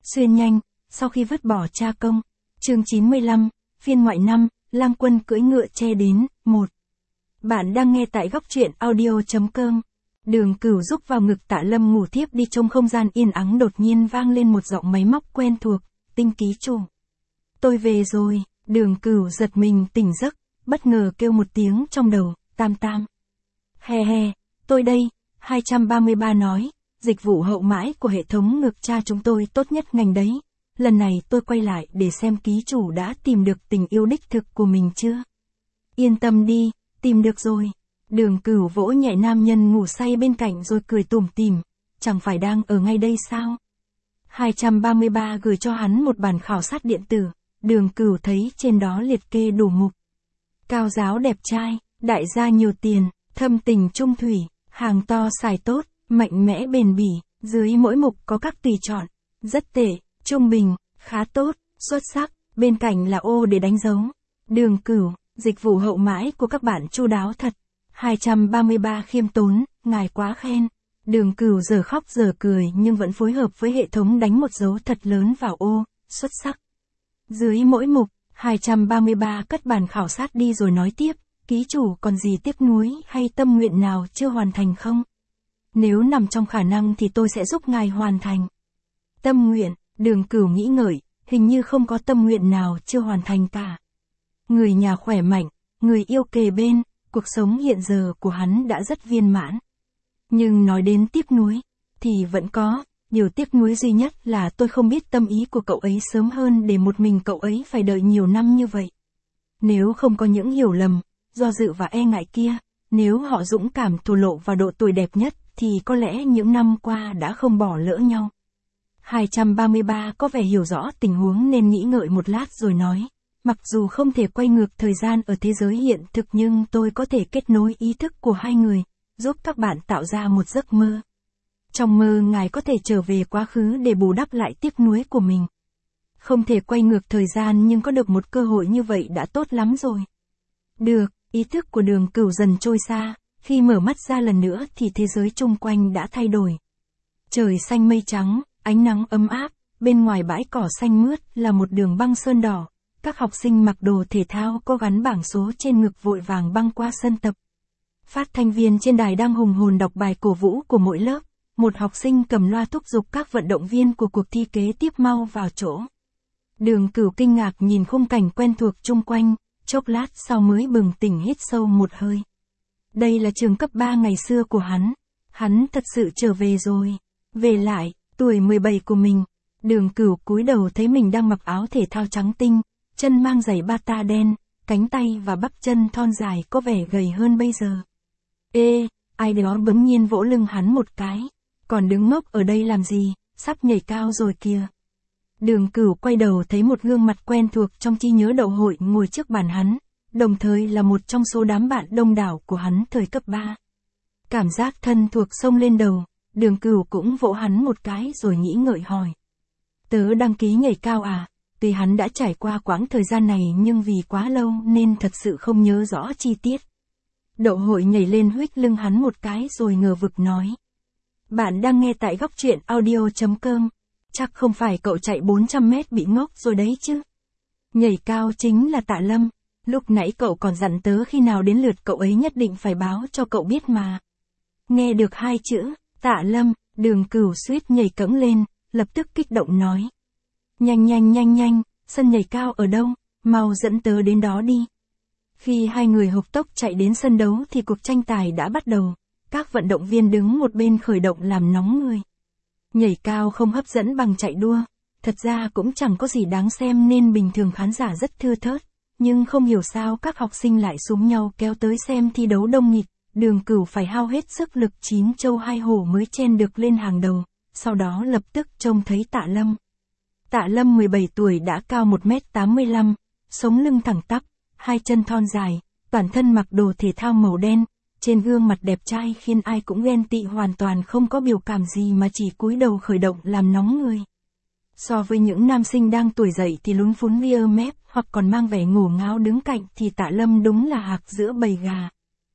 Xuyên nhanh, sau khi vứt bỏ cha công. Chương 95, phiên ngoại 5, Lam Quân cưỡi ngựa che đến, 1. Bạn đang nghe tại góc truyện audio.com. Đường Cửu rúc vào ngực Tạ Lâm ngủ thiếp đi trong không gian yên ắng, đột nhiên vang lên một giọng máy móc quen thuộc, Tinh ký chủ. Tôi về rồi. Đường Cửu giật mình tỉnh giấc, bất ngờ kêu một tiếng trong đầu, Tam Tam. He he, tôi đây, 233 nói, dịch vụ hậu mãi của hệ thống ngực cha chúng tôi tốt nhất ngành đấy. Lần này tôi quay lại để xem ký chủ đã tìm được tình yêu đích thực của mình chưa. Yên tâm đi, tìm được rồi. Đường Cửu vỗ nhẹ nam nhân ngủ say bên cạnh rồi cười tủm tỉm, chẳng phải đang ở ngay đây sao? 233 gửi cho hắn một bản khảo sát điện tử, Đường Cửu thấy trên đó liệt kê đủ mục. Cao giáo đẹp trai, đại gia nhiều tiền, thâm tình trung thủy, hàng to xài tốt, mạnh mẽ bền bỉ, dưới mỗi mục có các tùy chọn, rất tệ, trung bình, khá tốt, xuất sắc, bên cạnh là ô để đánh dấu. Đường Cửu, dịch vụ hậu mãi của các bạn chu đáo thật. 233 khiêm tốn, ngài quá khen. Đường Cửu giờ khóc giờ cười nhưng vẫn phối hợp với hệ thống đánh một dấu thật lớn vào ô, xuất sắc. Dưới mỗi mục, 233 cất bản khảo sát đi rồi nói tiếp, ký chủ còn gì tiếc nuối hay tâm nguyện nào chưa hoàn thành không? Nếu nằm trong khả năng thì tôi sẽ giúp ngài hoàn thành. Tâm nguyện, Đường Cửu nghĩ ngợi, hình như không có tâm nguyện nào chưa hoàn thành cả. Người nhà khỏe mạnh, người yêu kề bên, cuộc sống hiện giờ của hắn đã rất viên mãn. Nhưng nói đến tiếc nuối, thì vẫn có, điều tiếc nuối duy nhất là tôi không biết tâm ý của cậu ấy sớm hơn để một mình cậu ấy phải đợi nhiều năm như vậy. Nếu không có những hiểu lầm, do dự và e ngại kia, nếu họ dũng cảm thổ lộ vào độ tuổi đẹp nhất thì có lẽ những năm qua đã không bỏ lỡ nhau. 233 có vẻ hiểu rõ tình huống nên nghĩ ngợi một lát rồi nói, mặc dù không thể quay ngược thời gian ở thế giới hiện thực nhưng tôi có thể kết nối ý thức của hai người, giúp các bạn tạo ra một giấc mơ. Trong mơ ngài có thể trở về quá khứ để bù đắp lại tiếc nuối của mình. Không thể quay ngược thời gian nhưng có được một cơ hội như vậy đã tốt lắm rồi. Được, ý thức của Đường Cửu dần trôi xa, khi mở mắt ra lần nữa thì thế giới chung quanh đã thay đổi. Trời xanh mây trắng, ánh nắng ấm áp, bên ngoài bãi cỏ xanh mướt là một đường băng sơn đỏ. Các học sinh mặc đồ thể thao có gắn bảng số trên ngực vội vàng băng qua sân tập. Phát thanh viên trên đài đang hùng hồn đọc bài cổ vũ của mỗi lớp. Một học sinh cầm loa thúc giục các vận động viên của cuộc thi kế tiếp mau vào chỗ. Đường Cửu kinh ngạc nhìn khung cảnh quen thuộc chung quanh, chốc lát sau mới bừng tỉnh hít sâu một hơi. Đây là trường cấp 3 ngày xưa của hắn. Hắn thật sự trở về rồi. Về lại, tuổi 17 của mình. Đường Cửu cúi đầu thấy mình đang mặc áo thể thao trắng tinh, chân mang giày bata đen, cánh tay và bắp chân thon dài có vẻ gầy hơn bây giờ. Ê, ai đó bỗng nhiên vỗ lưng hắn một cái. Còn đứng ngốc ở đây làm gì, sắp nhảy cao rồi kìa. Đường Cửu quay đầu thấy một gương mặt quen thuộc trong trí nhớ đậu hội ngồi trước bàn hắn, đồng thời là một trong số đám bạn đông đảo của hắn thời cấp 3. Cảm giác thân thuộc xông lên đầu, Đường Cửu cũng vỗ hắn một cái rồi nghĩ ngợi hỏi. Tớ đăng ký nhảy cao à? Tuy hắn đã trải qua quãng thời gian này nhưng vì quá lâu nên thật sự không nhớ rõ chi tiết. Đậu hội nhảy lên huých lưng hắn một cái rồi ngờ vực nói. Bạn đang nghe tại góc truyện audio.com. Chắc không phải cậu chạy 400 mét bị ngốc rồi đấy chứ. Nhảy cao chính là Tạ Lâm. Lúc nãy cậu còn dặn tớ khi nào đến lượt cậu ấy nhất định phải báo cho cậu biết mà. Nghe được hai chữ, Tạ Lâm, Đường Cửu suýt nhảy cẫng lên, lập tức kích động nói. Nhanh, sân nhảy cao ở đâu, mau dẫn tớ đến đó đi. Khi hai người hộc tốc chạy đến sân đấu thì cuộc tranh tài đã bắt đầu. Các vận động viên đứng một bên khởi động làm nóng người. Nhảy cao không hấp dẫn bằng chạy đua, thật ra cũng chẳng có gì đáng xem nên bình thường khán giả rất thưa thớt, nhưng không hiểu sao các học sinh lại xúm nhau kéo tới xem thi đấu đông nghịt. Đường Cửu phải hao hết sức lực 9 châu 2 hổ mới chen được lên hàng đầu, sau đó lập tức trông thấy Tạ Lâm. Tạ Lâm 17 tuổi đã cao 1m85, sống lưng thẳng tắp, hai chân thon dài, toàn thân mặc đồ thể thao màu đen, trên gương mặt đẹp trai khiến ai cũng ghen tị, hoàn toàn không có biểu cảm gì mà chỉ cúi đầu khởi động làm nóng người. So với những nam sinh đang tuổi dậy thì lún phún ria mép hoặc còn mang vẻ ngổ ngáo đứng cạnh thì Tạ Lâm đúng là hạc giữa bầy gà.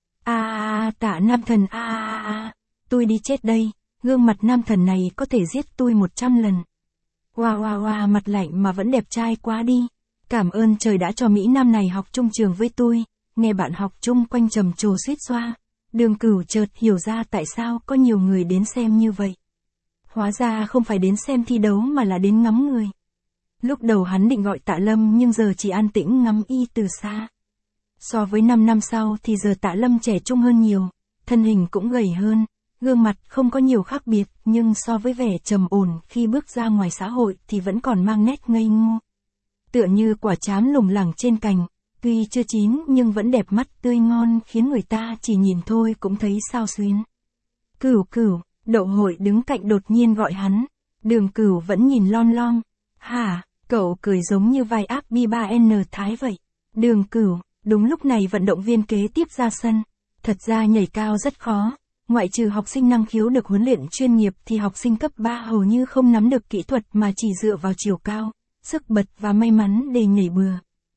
Tạ nam thần tôi đi chết đây, gương mặt nam thần này có thể giết tôi 100 lần. Wow wow wow, mặt lạnh mà vẫn đẹp trai quá đi. Cảm ơn trời đã cho Mỹ Nam này học chung trường với tôi. Nghe bạn học chung quanh trầm trồ suýt xoa. Đường Cửu chợt hiểu ra tại sao có nhiều người đến xem như vậy. Hóa ra không phải đến xem thi đấu mà là đến ngắm người. Lúc đầu hắn định gọi Tạ Lâm nhưng giờ chỉ an tĩnh ngắm y từ xa. So với 5 năm sau thì giờ Tạ Lâm trẻ trung hơn nhiều, thân hình cũng gầy hơn, gương mặt không có nhiều khác biệt nhưng so với vẻ trầm ổn khi bước ra ngoài xã hội thì vẫn còn mang nét ngây ngô. Tựa như quả trám lủng lẳng trên cành, tuy chưa chín nhưng vẫn đẹp mắt tươi ngon khiến người ta chỉ nhìn thôi cũng thấy xao xuyến. Cửu Cửu, Đậu Hội đứng cạnh đột nhiên gọi hắn. Đường Cửu vẫn nhìn lon lon. Hả, cậu cười giống như vai ác B3N Thái vậy. Đường Cửu, đúng lúc này vận động viên kế tiếp ra sân. Thật ra nhảy cao rất khó. Ngoại trừ học sinh năng khiếu được huấn luyện chuyên nghiệp thì học sinh cấp 3 hầu như không nắm được kỹ thuật mà chỉ dựa vào chiều cao, sức bật và may mắn để nhảy bừa.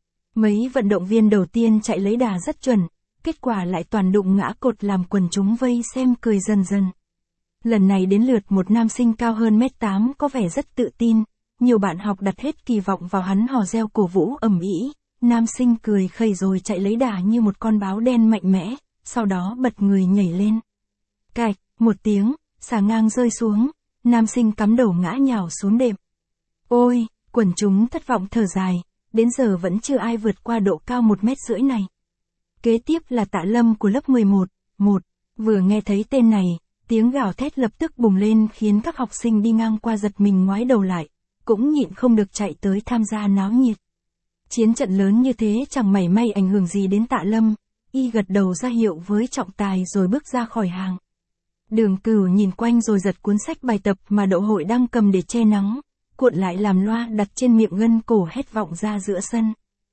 Mấy vận động viên đầu tiên chạy lấy đà rất chuẩn, kết quả lại toàn đụng ngã cột làm quần chúng vây xem cười dần dần. Lần này đến lượt một nam sinh cao hơn 1m8 có vẻ rất tự tin, nhiều bạn học đặt hết kỳ vọng vào hắn hò reo cổ vũ ầm ĩ. Nam sinh cười khẩy rồi chạy lấy đà như một con báo đen mạnh mẽ, sau đó bật người nhảy lên. Cạch, một tiếng, xà ngang rơi xuống, nam sinh cắm đầu ngã nhào xuống đệm. Ôi, quần chúng thất vọng thở dài, đến giờ vẫn chưa ai vượt qua độ cao 1,5 m này. Kế tiếp là Tạ Lâm của lớp 11, vừa nghe thấy tên này, tiếng gào thét lập tức bùng lên khiến các học sinh đi ngang qua giật mình ngoái đầu lại, cũng nhịn không được chạy tới tham gia náo nhiệt. Chiến trận lớn như thế chẳng mảy may ảnh hưởng gì đến Tạ Lâm, y gật đầu ra hiệu với trọng tài rồi bước ra khỏi hàng. Đường Cửu nhìn quanh rồi giật cuốn sách bài tập mà Đậu Hội đang cầm để che nắng, cuộn lại làm loa đặt trên miệng ngân cổ hét vọng ra giữa sân.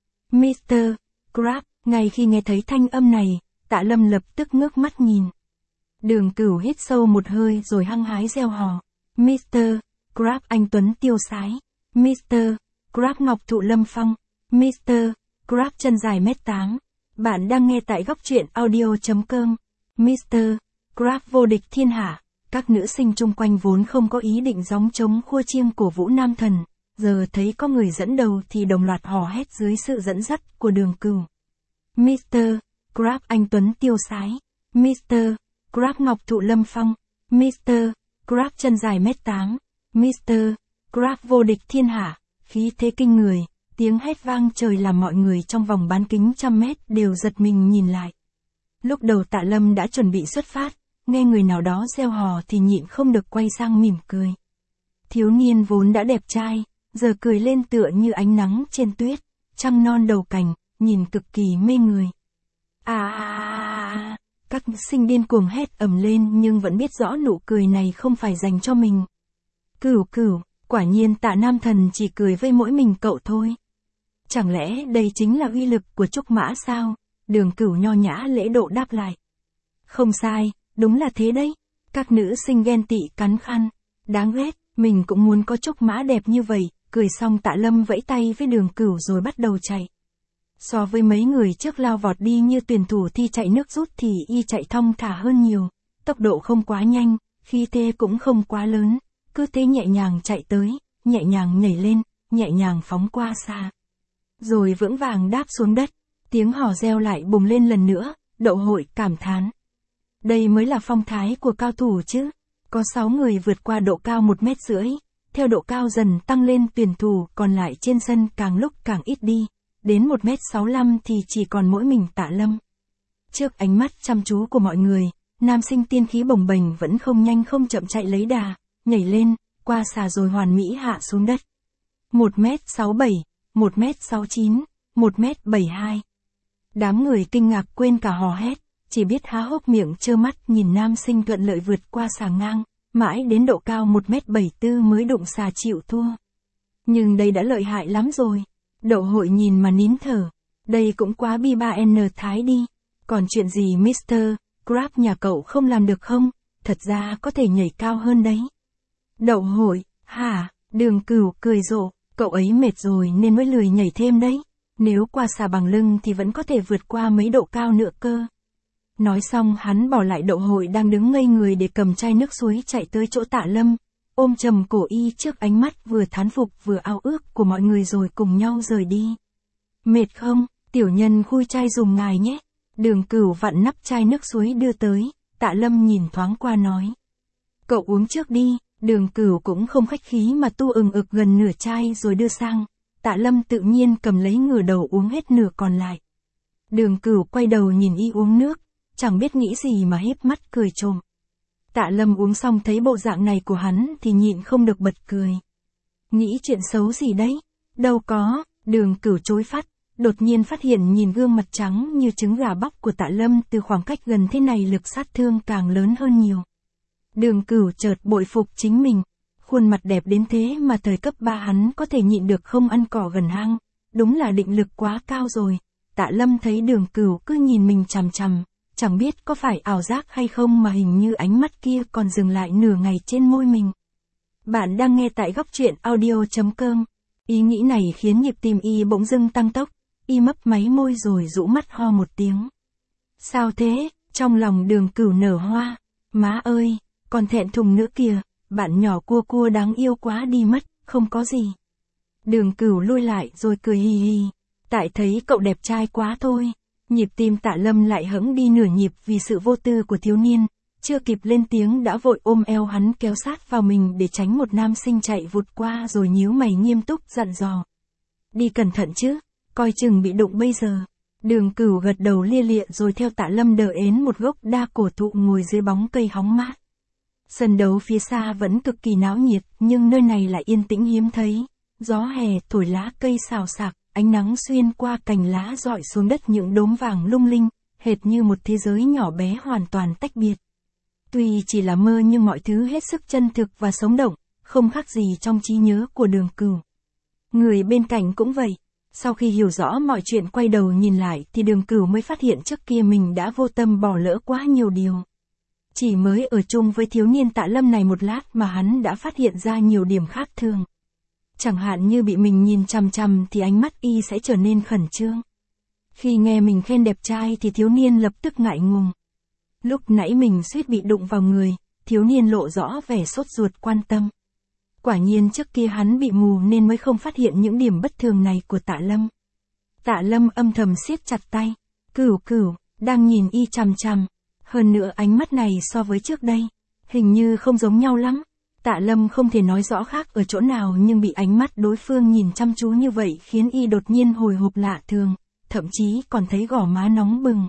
Mr. Crab, ngay khi nghe thấy thanh âm này, Tạ Lâm lập tức ngước mắt nhìn. Đường Cửu hít sâu một hơi rồi hăng hái reo hò. Mr. Crab anh Tuấn tiêu sái. Mr. Crab ngọc thụ lâm phong. Mr. Crab chân dài 1m8. Bạn đang nghe tại góc truyện audio.com. Mr. Crab vô địch thiên hạ. Các nữ sinh chung quanh vốn không có ý định gióng trống khua chiêng cổ vũ nam thần, giờ thấy có người dẫn đầu thì đồng loạt hò hét dưới sự dẫn dắt của Đường Cửu. Mr. Crab anh Tuấn tiêu sái. Mr. Crab ngọc thụ lâm phong. Mr. Crab chân dài 1m8. Mr. Crab vô địch thiên hạ. Khí thế kinh người, tiếng hét vang trời làm mọi người trong vòng bán kính trăm mét đều giật mình nhìn lại. Lúc đầu Tạ Lâm đã chuẩn bị xuất phát, nghe người nào đó reo hò thì nhịn không được quay sang mỉm cười. Thiếu niên vốn đã đẹp trai, giờ cười lên tựa như ánh nắng trên tuyết, trăng non đầu cành, nhìn cực kỳ mê người. Các sinh điên cuồng hét ầm lên nhưng vẫn biết rõ nụ cười này không phải dành cho mình. Cửu Cửu, quả nhiên Tạ Nam Thần chỉ cười với mỗi mình cậu thôi. Chẳng lẽ đây chính là uy lực của trúc mã sao? Đường Cửu nho nhã lễ độ đáp lại. Không sai, đúng là thế đấy. Các nữ sinh ghen tị cắn khăn. Đáng ghét, mình cũng muốn có trúc mã đẹp như vậy. Cười xong Tạ Lâm vẫy tay với Đường Cửu rồi bắt đầu chạy. So với mấy người trước lao vọt đi như tuyển thủ thi chạy nước rút thì y chạy thong thả hơn nhiều. Tốc độ không quá nhanh, khí thế cũng không quá lớn. Cứ thế nhẹ nhàng chạy tới, nhẹ nhàng nhảy lên, nhẹ nhàng phóng qua xa. Rồi vững vàng đáp xuống đất. Tiếng hò reo lại bùng lên lần nữa, Đậu Hội cảm thán. Đây mới là phong thái của cao thủ chứ. Có 6 người vượt qua độ cao 1,5 m, theo độ cao dần tăng lên tuyển thủ còn lại trên sân càng lúc càng ít đi. Đến 1,65 m thì chỉ còn mỗi mình Tạ Lâm. Trước ánh mắt chăm chú của mọi người, nam sinh tiên khí bồng bềnh vẫn không nhanh không chậm chạy lấy đà, nhảy lên, qua xà rồi hoàn mỹ hạ xuống đất. 1,67 m, 1,69 m, 1,72 m. Đám người kinh ngạc quên cả hò hét, chỉ biết há hốc miệng trơ mắt nhìn nam sinh thuận lợi vượt qua xà ngang, mãi đến độ cao 1,74 m mới đụng xà chịu thua. Nhưng đây đã lợi hại lắm rồi. Đậu Hội nhìn mà nín thở. Đây cũng quá B3N Thái đi. Còn chuyện gì Mr. Crab nhà cậu không làm được không? Thật ra có thể nhảy cao hơn đấy. Đậu Hội, hả? Đường Cửu cười rộ, cậu ấy mệt rồi nên mới lười nhảy thêm đấy. Nếu qua xà bằng lưng thì vẫn có thể vượt qua mấy độ cao nữa cơ. Nói xong hắn bỏ lại Đậu Hội đang đứng ngây người để cầm chai nước suối chạy tới chỗ Tạ Lâm. ôm chầm cổ y trước ánh mắt vừa thán phục vừa ao ước của mọi người rồi cùng nhau rời đi. Mệt không, tiểu nhân khui chai dùng ngài nhé. Đường Cửu vặn nắp chai nước suối đưa tới, Tạ Lâm nhìn thoáng qua nói. Cậu uống trước đi, Đường Cửu cũng không khách khí mà tu ực gần nửa chai rồi đưa sang. Tạ Lâm tự nhiên cầm lấy ngửa đầu uống hết nửa còn lại. Đường Cửu quay đầu nhìn y uống nước, chẳng biết nghĩ gì mà híp mắt cười trộm. Tạ Lâm uống xong thấy bộ dạng này của hắn thì nhịn không được bật cười. Nghĩ chuyện xấu gì đấy? Đâu có, Đường Cửu chối phát, đột nhiên phát hiện nhìn gương mặt trắng như trứng gà bóc của Tạ Lâm từ khoảng cách gần thế này lực sát thương càng lớn hơn nhiều. Đường Cửu chợt bội phục chính mình, khuôn mặt đẹp đến thế mà thời cấp 3 hắn có thể nhịn được không ăn cỏ gần hang, đúng là định lực quá cao rồi. Tạ Lâm thấy Đường Cửu cứ nhìn mình chằm chằm, chẳng biết có phải ảo giác hay không mà hình như ánh mắt kia còn dừng lại nửa ngày trên môi mình. Bạn đang nghe tại góc truyện audio.com. Ý nghĩ này khiến nhịp tim y bỗng dưng tăng tốc, y mấp máy môi rồi rũ mắt ho một tiếng. Sao thế? Trong lòng Đường Cửu nở hoa. Má ơi, còn thẹn thùng nữa kìa, bạn nhỏ cua cua đáng yêu quá đi mất, không có gì. Đường Cửu lui lại rồi cười hì hì. Tại thấy cậu đẹp trai quá thôi. Nhịp tim Tạ Lâm lại hững đi nửa nhịp vì sự vô tư của thiếu niên, chưa kịp lên tiếng đã vội ôm eo hắn kéo sát vào mình để tránh một nam sinh chạy vụt qua rồi nhíu mày nghiêm túc dặn dò. Đi cẩn thận chứ, coi chừng bị đụng bây giờ. Đường Cửu gật đầu lia lịa rồi theo Tạ Lâm đỡ ến một gốc đa cổ thụ ngồi dưới bóng cây hóng mát. Sân đấu phía xa vẫn cực kỳ náo nhiệt, nhưng nơi này lại yên tĩnh hiếm thấy. Gió hè thổi lá cây xào xạc, ánh nắng xuyên qua cành lá rọi xuống đất những đốm vàng lung linh, hệt như một thế giới nhỏ bé hoàn toàn tách biệt. Tuy chỉ là mơ nhưng mọi thứ hết sức chân thực và sống động, không khác gì trong trí nhớ của Đường Cửu. Người bên cạnh cũng vậy. Sau khi hiểu rõ mọi chuyện quay đầu nhìn lại thì Đường Cửu mới phát hiện trước kia mình đã vô tâm bỏ lỡ quá nhiều điều. Chỉ mới ở chung với thiếu niên Tạ Lâm này một lát mà hắn đã phát hiện ra nhiều điểm khác thường. Chẳng hạn như bị mình nhìn chằm chằm thì ánh mắt y sẽ trở nên khẩn trương. Khi nghe mình khen đẹp trai thì thiếu niên lập tức ngại ngùng. Lúc nãy mình suýt bị đụng vào người, thiếu niên lộ rõ vẻ sốt ruột quan tâm. Quả nhiên trước kia hắn bị mù nên mới không phát hiện những điểm bất thường này của Tạ Lâm. Tạ Lâm âm thầm siết chặt tay. Cửu Cửu, đang nhìn y chằm chằm. Hơn nữa ánh mắt này so với trước đây, hình như không giống nhau lắm. Tạ Lâm không thể nói rõ khác ở chỗ nào nhưng bị ánh mắt đối phương nhìn chăm chú như vậy khiến y đột nhiên hồi hộp lạ thường, thậm chí còn thấy gò má nóng bừng.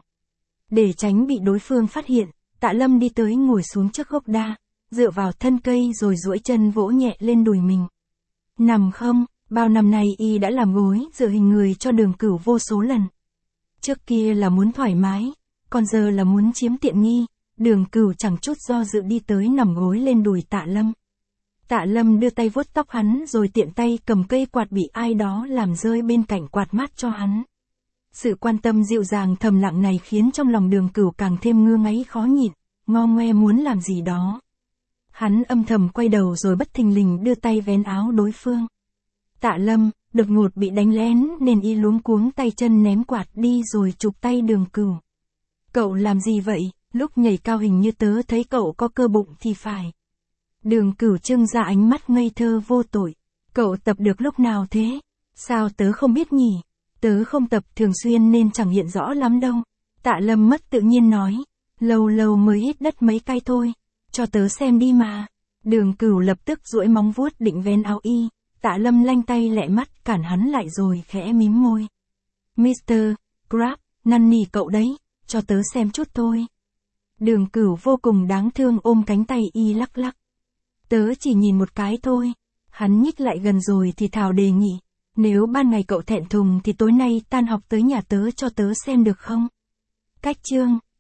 Để tránh bị đối phương phát hiện, Tạ Lâm đi tới ngồi xuống trước gốc đa, dựa vào thân cây rồi duỗi chân vỗ nhẹ lên đùi mình. Nằm không, bao năm nay y đã làm gối dựa hình người cho Đường Cửu vô số lần. Trước kia là muốn thoải mái, còn giờ là muốn chiếm tiện nghi. Đường Cửu chẳng chút do dự đi tới nằm gối lên đùi Tạ Lâm. Tạ Lâm đưa tay vuốt tóc hắn rồi tiện tay cầm cây quạt bị ai đó làm rơi bên cạnh quạt mát cho hắn. Sự quan tâm dịu dàng thầm lặng này khiến trong lòng Đường Cửu càng thêm ngứa ngáy khó nhịn, ngo ngoe muốn làm gì đó. Hắn âm thầm quay đầu rồi bất thình lình đưa tay vén áo đối phương. Tạ Lâm, đột ngột bị đánh lén nên y luống cuống tay chân ném quạt đi rồi chụp tay Đường Cửu. Cậu làm gì vậy? Lúc nhảy cao hình như tớ thấy cậu có cơ bụng thì phải. Đường Cửu trưng ra ánh mắt ngây thơ vô tội. Cậu tập được lúc nào thế? Sao tớ không biết nhỉ? Tớ không tập thường xuyên nên chẳng hiện rõ lắm đâu. Tạ Lâm mất tự nhiên nói. Lâu lâu mới hít đất mấy cái thôi. Cho tớ xem đi mà. Đường Cửu lập tức duỗi móng vuốt định vén áo y. Tạ Lâm lanh tay lẹ mắt cản hắn lại rồi khẽ mím môi. Mr. Crab, năn nỉ cậu đấy. Cho tớ xem chút thôi. Đường Cửu vô cùng đáng thương ôm cánh tay y lắc lắc. Tớ chỉ nhìn một cái thôi. Hắn nhích lại gần rồi thì thào đề nghị. Nếu ban ngày cậu thẹn thùng thì tối nay tan học tới nhà tớ cho tớ xem được không? Cách chương.